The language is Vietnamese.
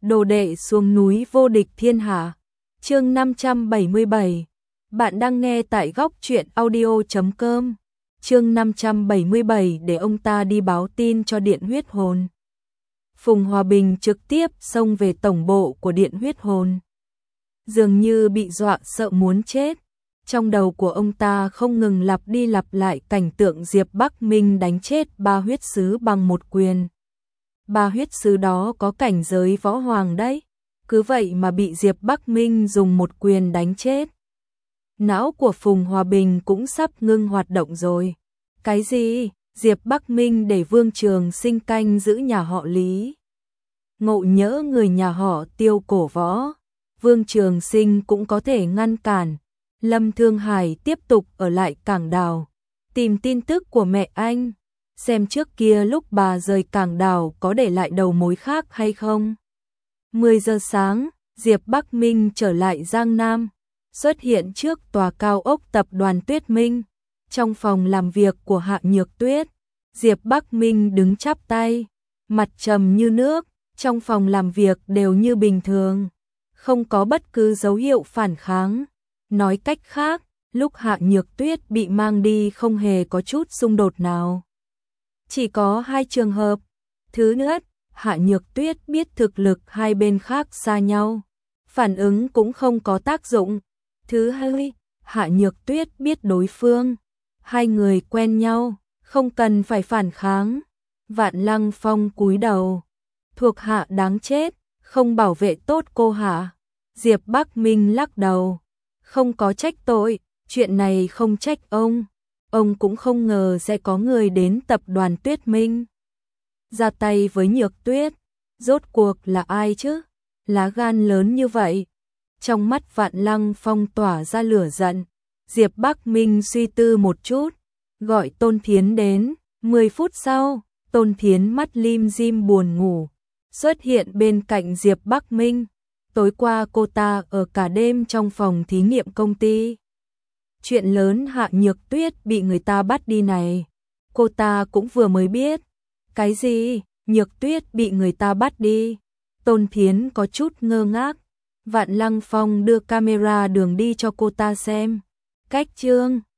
Đồ đệ xuống núi vô địch thiên hạ. Chương 577. Bạn đang nghe tại góc truyện audio.com. Chương 577 để ông ta đi báo tin cho Điện Huyết Hồn. Phùng Hòa Bình trực tiếp xông về tổng bộ của Điện Huyết Hồn. Dường như bị dọa sợ muốn chết. Trong đầu của ông ta không ngừng lặp đi lặp lại cảnh tượng Diệp Bắc Minh đánh chết 3 huyết sứ bằng một quyền. 3 huyết sứ đó có cảnh giới võ hoàng đấy, cứ vậy mà bị Diệp Bắc Minh dùng một quyền đánh chết. Não của Phùng Hòa Bình cũng sắp ngưng hoạt động rồi. Cái gì? Diệp Bắc Minh để Vương Trường Sinh canh giữ nhà họ Lý. Ngộ nhỡ người nhà họ Tiêu cổ võ, Vương Trường Sinh cũng có thể ngăn cản. Lâm Thương Hải tiếp tục ở lại Cảng Đào, tìm tin tức của mẹ anh, xem trước kia lúc bà rời Cảng Đào có để lại đầu mối khác hay không. 10 giờ sáng, Diệp Bắc Minh trở lại Giang Nam, xuất hiện trước tòa cao ốc tập đoàn Tuyết Minh. Trong phòng làm việc của Hạ Nhược Tuyết, Diệp Bắc Minh đứng chắp tay, mặt trầm như nước, trong phòng làm việc đều như bình thường, không có bất cứ dấu hiệu phản kháng. Nói cách khác, lúc Hạ Nhược Tuyết bị mang đi không hề có chút xung đột nào. Chỉ có 2 trường hợp. Thứ nhất, Hạ Nhược Tuyết biết thực lực hai bên khác xa nhau, phản ứng cũng không có tác dụng. Thứ hai, Hạ Nhược Tuyết biết đối phương, hai người quen nhau, không cần phải phản kháng. Vạn Lăng Phong cúi đầu, thuộc hạ đáng chết, không bảo vệ tốt cô Hạ. Diệp Bắc Minh lắc đầu, không có trách tội, chuyện này không trách ông cũng không ngờ sẽ có người đến tập đoàn Tuyết Minh ra tay với Nhược Tuyết, rốt cuộc là ai chứ? Lá gan lớn như vậy. Trong mắt Vạn Lăng Phong tỏa ra lửa giận, Diệp Bắc Minh suy tư một chút, gọi Tôn Thiến đến. 10 phút sau, Tôn Thiến mắt lim dim buồn ngủ, xuất hiện bên cạnh Diệp Bắc Minh. Tối qua cô ta ở cả đêm trong phòng thí nghiệm công ty. Chuyện lớn Hạ Nhược Tuyết bị người ta bắt đi này, cô ta cũng vừa mới biết. Cái gì? Nhược Tuyết bị người ta bắt đi? Tôn Thiến có chút ngơ ngác. Vạn Lăng Phong đưa camera đường đi cho cô ta xem. Cách chương